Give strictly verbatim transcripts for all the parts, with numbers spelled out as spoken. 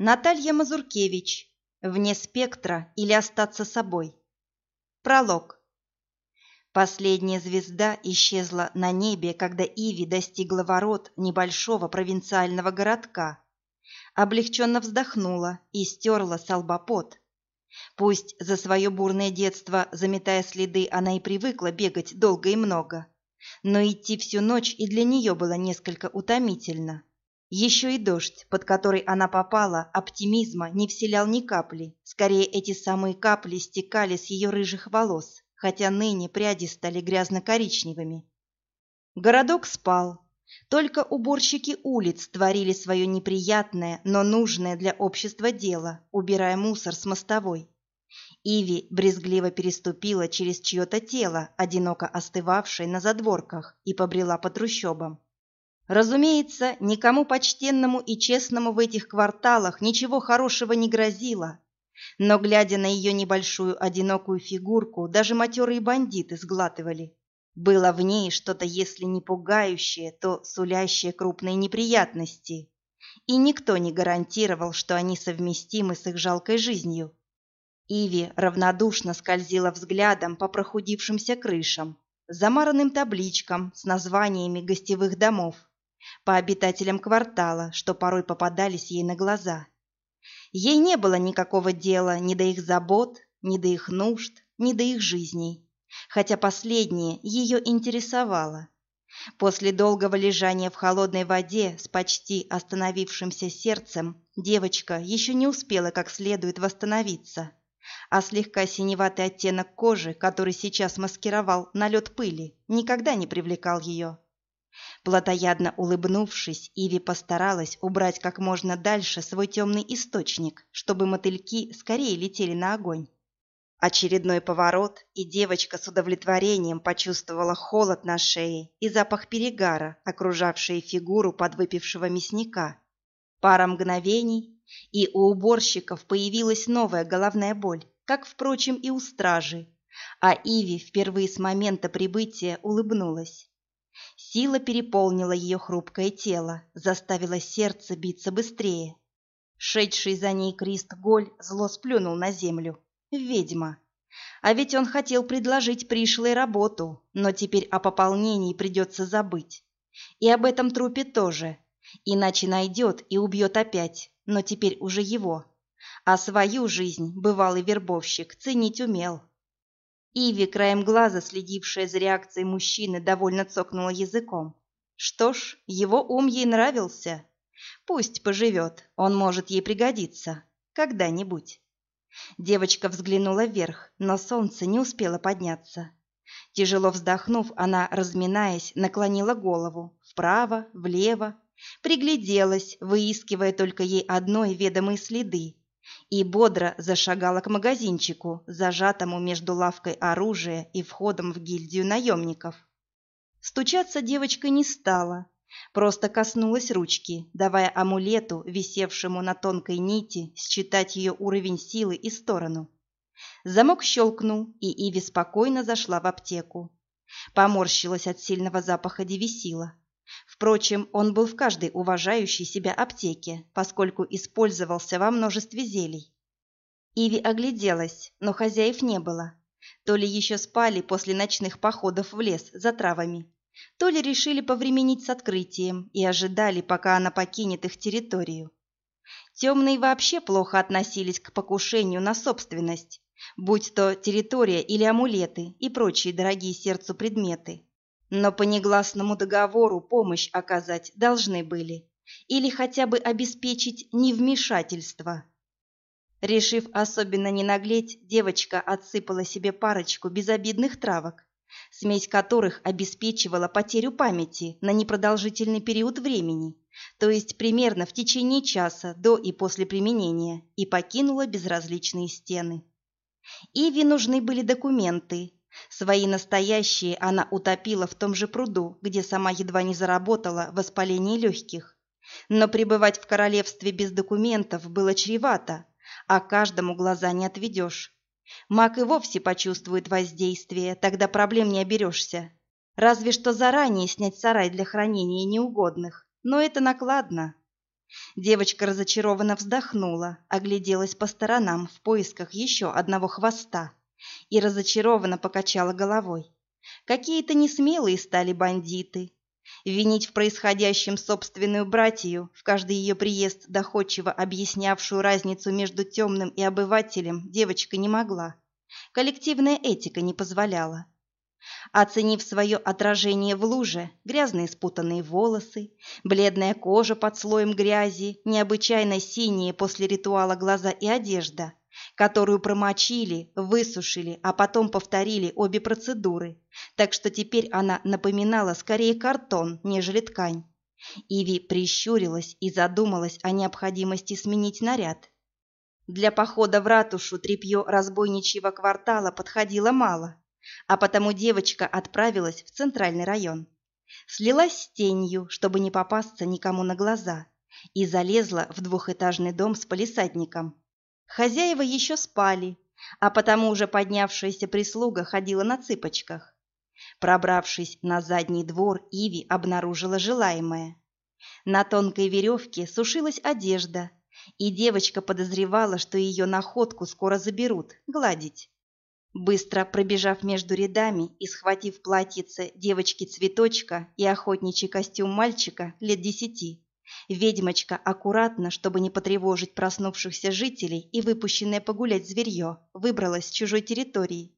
Наталья Мазуркевич. Вне спектра или остаться собой. Пролог. Последняя звезда исчезла на небе, когда Иви достигла ворот небольшого провинциального городка. Облегченно вздохнула и стерла со лба пот. Пусть за свое бурное детство, заметая следы, она и привыкла бегать долго и много, но идти всю ночь и для нее было несколько утомительно. Еще и дождь, под который она попала, оптимизма не вселял ни капли. Скорее, эти самые капли стекали с ее рыжих волос, хотя ныне пряди стали грязно-коричневыми. Городок спал. Только уборщики улиц творили свое неприятное, но нужное для общества дело, убирая мусор с мостовой. Иви брезгливо переступила через чье-то тело, одиноко остывавшее на задворках, и побрела по трущобам. Разумеется, никому почтенному и честному в этих кварталах ничего хорошего не грозило, но, глядя на ее небольшую одинокую фигурку, даже матерые бандиты сглатывали. Было в ней что-то, если не пугающее, то сулящее крупные неприятности, и никто не гарантировал, что они совместимы с их жалкой жизнью. Иви равнодушно скользила взглядом по прохудившимся крышам, замаранным табличкам с названиями гостевых домов, по обитателям квартала, что порой попадались ей на глаза. Ей не было никакого дела ни до их забот, ни до их нужд, ни до их жизней, хотя последнее ее интересовало. После долгого лежания в холодной воде с почти остановившимся сердцем девочка еще не успела как следует восстановиться, а слегка синеватый оттенок кожи, который сейчас маскировал налет пыли, никогда не привлекал ее. Плотоядно улыбнувшись, Иви постаралась убрать как можно дальше свой темный источник, чтобы мотыльки скорее летели на огонь. Очередной поворот, и девочка с удовлетворением почувствовала холод на шее и запах перегара, окружавший фигуру подвыпившего мясника. Пара мгновений, и у уборщиков появилась новая головная боль, как, впрочем, и у стражи, а Иви впервые с момента прибытия улыбнулась. Сила переполнила ее хрупкое тело, заставила сердце биться быстрее. Шедший за ней Крист Голь зло сплюнул на землю. Ведьма. А ведь он хотел предложить пришлой работу, но теперь о пополнении придется забыть. И об этом трупе тоже. Иначе найдет и убьет опять, но теперь уже его. А свою жизнь бывалый вербовщик ценить умел. Иви, краем глаза следившая за реакцией мужчины, довольно цокнула языком. Что ж, его ум ей нравился. Пусть поживет, он может ей пригодиться. Когда-нибудь. Девочка взглянула вверх, но солнце не успело подняться. Тяжело вздохнув, она, разминаясь, наклонила голову вправо, влево, пригляделась, выискивая только ей одной ведомые следы, и бодро зашагала к магазинчику, зажатому между лавкой оружия и входом в гильдию наемников. Стучаться девочка не стала, просто коснулась ручки, давая амулету, висевшему на тонкой нити, считать ее уровень силы и сторону. Замок щелкнул, и Иви спокойно зашла в аптеку. Поморщилась от сильного запаха девисила. Впрочем, он был в каждой уважающей себя аптеке, поскольку использовался во множестве зелий. Иви огляделась, но хозяев не было. То ли еще спали после ночных походов в лес за травами, то ли решили повременить с открытием и ожидали, пока она покинет их территорию. Темные вообще плохо относились к покушению на собственность, будь то территория или амулеты и прочие дорогие сердцу предметы. Но по негласному договору помощь оказать должны были, или хотя бы обеспечить невмешательство. Решив особенно не наглеть, девочка отсыпала себе парочку безобидных травок, смесь которых обеспечивала потерю памяти на непродолжительный период времени, то есть примерно в течение часа до и после применения, и покинула безразличные стены. Иви нужны были документы. Свои настоящие она утопила в том же пруду, где сама едва не заработала воспаление легких. Но пребывать в королевстве без документов было чревато, а каждому глаза не отведешь. Маг и вовсе почувствует воздействие, тогда проблем не оберешься. Разве что заранее снять сарай для хранения неугодных, но это накладно. Девочка разочарованно вздохнула, огляделась по сторонам в поисках еще одного хвоста и разочарованно покачала головой. Какие-то несмелые стали бандиты. Винить в происходящем собственную братью, в каждый ее приезд доходчиво объяснявшую разницу между темным и обывателем, девочка не могла. Коллективная этика не позволяла. Оценив свое отражение в луже, грязные спутанные волосы, бледная кожа под слоем грязи, необычайно синие после ритуала глаза и одежда, которую промочили, высушили, а потом повторили обе процедуры, так что теперь она напоминала скорее картон, нежели ткань. Иви прищурилась и задумалась о необходимости сменить наряд. Для похода в ратушу тряпье разбойничьего квартала подходило мало, а потому девочка отправилась в центральный район. Слилась с тенью, чтобы не попасться никому на глаза, и залезла в двухэтажный дом с палисадником. Хозяева еще спали, а потому уже поднявшаяся прислуга ходила на цыпочках. Пробравшись на задний двор, Иви обнаружила желаемое. На тонкой веревке сушилась одежда, и девочка подозревала, что ее находку скоро заберут, гладить. Быстро пробежав между рядами и схватив платьице девочки-цветочка и охотничий костюм мальчика лет десяти, ведьмочка аккуратно, чтобы не потревожить проснувшихся жителей и выпущенное погулять зверье, выбралась с чужой территории.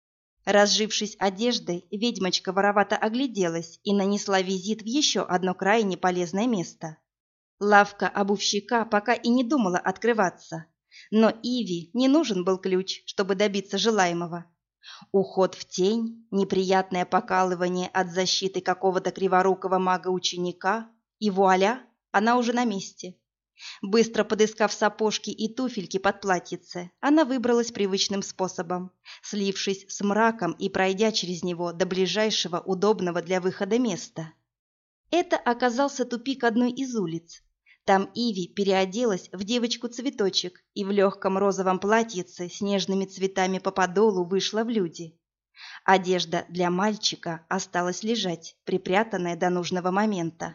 Разжившись одеждой, ведьмочка воровато огляделась и нанесла визит в еще одно крайне полезное место. Лавка обувщика пока и не думала открываться, но Иви не нужен был ключ, чтобы добиться желаемого. Уход в тень, неприятное покалывание от защиты какого-то криворукого мага-ученика, и вуаля, она уже на месте. Быстро подыскав сапожки и туфельки под платьице, она выбралась привычным способом, слившись с мраком и пройдя через него до ближайшего удобного для выхода места. Это оказался тупик одной из улиц. Там Иви переоделась в девочку-цветочек и в легком розовом платьице с нежными цветами по подолу вышла в люди. Одежда для мальчика осталась лежать, припрятанная до нужного момента.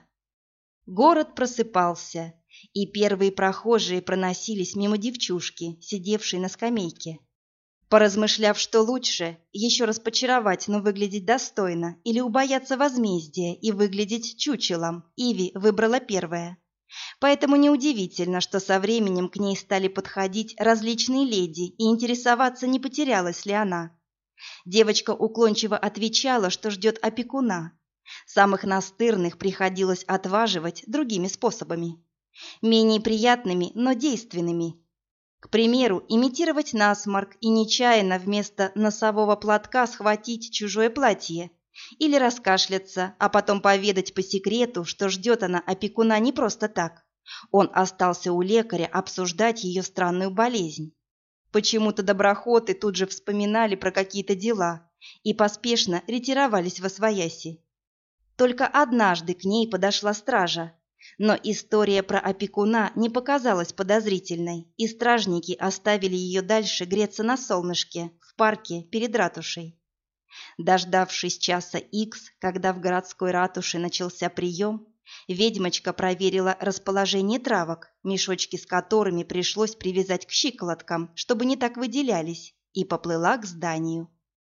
Город просыпался, и первые прохожие проносились мимо девчушки, сидевшей на скамейке. Поразмышляв, что лучше, еще раз почаровать, но выглядеть достойно, или убояться возмездия и выглядеть чучелом, Иви выбрала первое. Поэтому неудивительно, что со временем к ней стали подходить различные леди и интересоваться, не потерялась ли она. Девочка уклончиво отвечала, что ждет опекуна. Самых настырных приходилось отваживать другими способами. Менее приятными, но действенными. К примеру, имитировать насморк и нечаянно вместо носового платка схватить чужое платье. Или раскашляться, а потом поведать по секрету, что ждет она опекуна не просто так. Он остался у лекаря обсуждать ее странную болезнь. Почему-то доброхоты тут же вспоминали про какие-то дела и поспешно ретировались восвояси. Только однажды к ней подошла стража, но история про опекуна не показалась подозрительной, и стражники оставили ее дальше греться на солнышке в парке перед ратушей. Дождавшись часа икс, когда в городской ратуше начался прием, ведьмочка проверила расположение травок, мешочки с которыми пришлось привязать к щиколоткам, чтобы не так выделялись, и поплыла к зданию.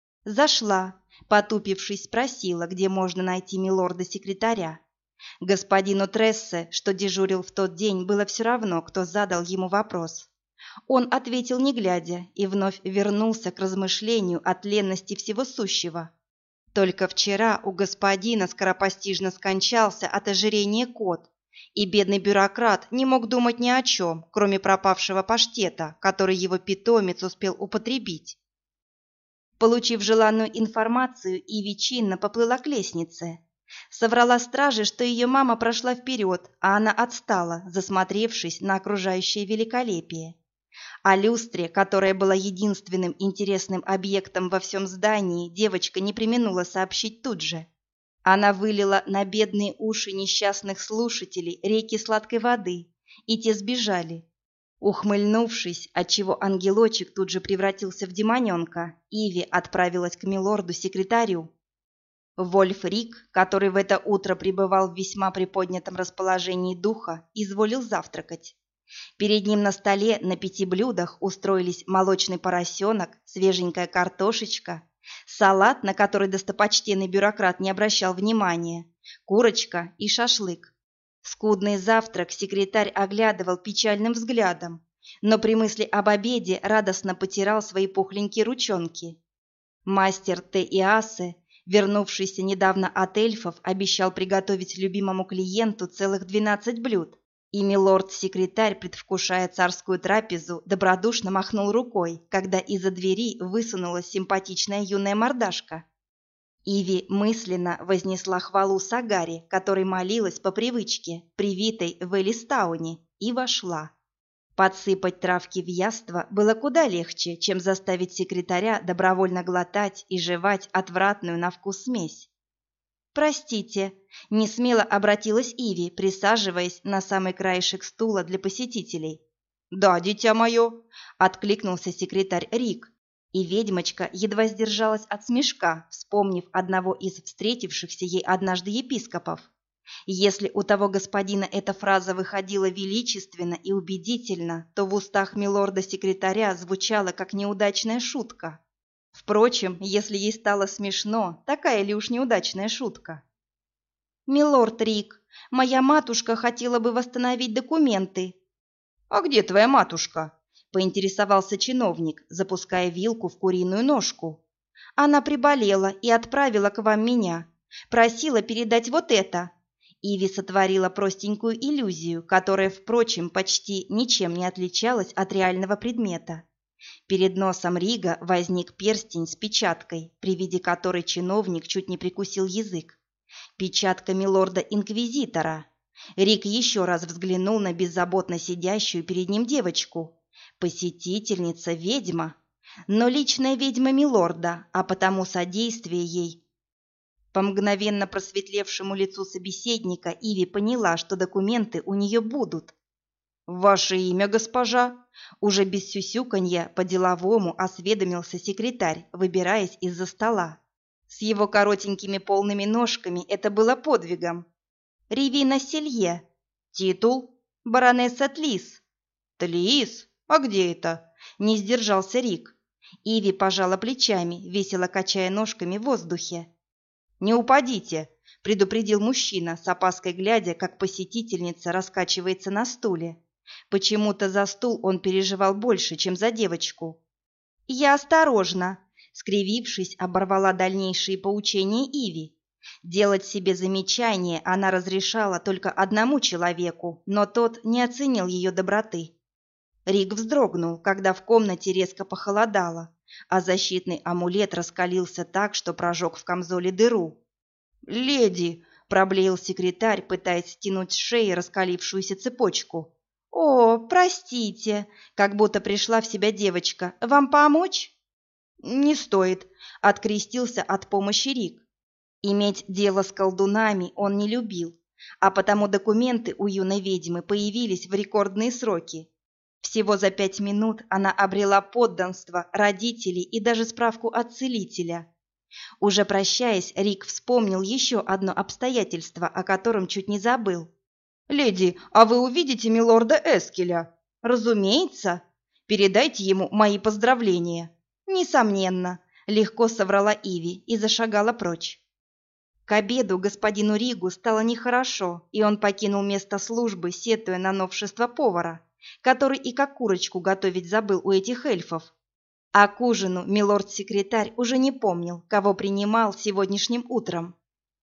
Зашла, потупившись, спросила, где можно найти милорда-секретаря. Господину Трессе, что дежурил в тот день, было все равно, кто задал ему вопрос. Он ответил не глядя и вновь вернулся к размышлению о тленности всего сущего. Только вчера у господина скоропостижно скончался от ожирения кот, и бедный бюрократ не мог думать ни о чем, кроме пропавшего паштета, который его питомец успел употребить. Получив желанную информацию, Иви чинно поплыла к лестнице. Соврала страже, что ее мама прошла вперед, а она отстала, засмотревшись на окружающее великолепие. О люстре, которая была единственным интересным объектом во всем здании, девочка не преминула сообщить тут же. Она вылила на бедные уши несчастных слушателей реки сладкой воды, и те сбежали. Ухмыльнувшись, отчего ангелочек тут же превратился в демоненка, Иви отправилась к милорду-секретарю. Вольф Рик, который в это утро пребывал в весьма приподнятом расположении духа, изволил завтракать. Перед ним на столе на пяти блюдах устроились молочный поросенок, свеженькая картошечка, салат, на который достопочтенный бюрократ не обращал внимания, курочка и шашлык. Скудный завтрак секретарь оглядывал печальным взглядом, но при мысли об обеде радостно потирал свои пухленькие ручонки. Мастер Т. Иасе, вернувшийся недавно от эльфов, обещал приготовить любимому клиенту целых двенадцать блюд, и милорд-секретарь, предвкушая царскую трапезу, добродушно махнул рукой, когда из-за двери высунулась симпатичная юная мордашка. Иви мысленно вознесла хвалу Сагаре, которой молилась по привычке, привитой в Элистауне, и вошла. Подсыпать травки в яство было куда легче, чем заставить секретаря добровольно глотать и жевать отвратную на вкус смесь. «Простите», — несмело обратилась Иви, присаживаясь на самый краешек стула для посетителей. «Да, дитя мое», — откликнулся секретарь Рик, и ведьмочка едва сдержалась от смешка, вспомнив одного из встретившихся ей однажды епископов. Если у того господина эта фраза выходила величественно и убедительно, то в устах милорда-секретаря звучала как неудачная шутка. Впрочем, если ей стало смешно, такая ли уж неудачная шутка? «Милорд Рик, моя матушка хотела бы восстановить документы». «А где твоя матушка?» – поинтересовался чиновник, запуская вилку в куриную ножку. «Она приболела и отправила к вам меня. Просила передать вот это». Иви сотворила простенькую иллюзию, которая, впрочем, почти ничем не отличалась от реального предмета. Перед носом Рига возник перстень с печаткой, при виде которой чиновник чуть не прикусил язык. Печатка милорда-инквизитора. Риг еще раз взглянул на беззаботно сидящую перед ним девочку. Посетительница ведьма, но личная ведьма милорда, а потому содействие ей. По мгновенно просветлевшему лицу собеседника Иви поняла, что документы у нее будут. «Ваше имя, госпожа?» Уже без сюсюканья по-деловому осведомился секретарь, выбираясь из-за стола. С его коротенькими полными ножками это было подвигом. «Ривина Селье». «Титул?» «Баронесса Тлис». «Тлис? А где это?» Не сдержался Рик. Иви пожала плечами, весело качая ножками в воздухе. «Не упадите», — предупредил мужчина, с опаской глядя, как посетительница раскачивается на стуле. Почему-то за стул он переживал больше, чем за девочку. «Я осторожно», — скривившись, оборвала дальнейшие поучения Иви. Делать себе замечания она разрешала только одному человеку, но тот не оценил ее доброты. Рик вздрогнул, когда в комнате резко похолодало, а защитный амулет раскалился так, что прожег в камзоле дыру. «Леди!» – проблеял секретарь, пытаясь стянуть с шеи раскалившуюся цепочку. «О, простите!» – как будто пришла в себя девочка. «Вам помочь?» «Не стоит», – открестился от помощи Рик. Иметь дело с колдунами он не любил, а потому документы у юной ведьмы появились в рекордные сроки. Всего за пять минут она обрела подданство родителей и даже справку от целителя. Уже прощаясь, Рик вспомнил еще одно обстоятельство, о котором чуть не забыл. «Леди, а вы увидите милорда Эскеля?» «Разумеется. Передайте ему мои поздравления». «Несомненно», — легко соврала Иви и зашагала прочь. К обеду господину Ригу стало нехорошо, и он покинул место службы, сетуя на новшество повара, который и как курочку готовить забыл у этих эльфов. А к ужину милорд-секретарь уже не помнил, кого принимал сегодняшним утром.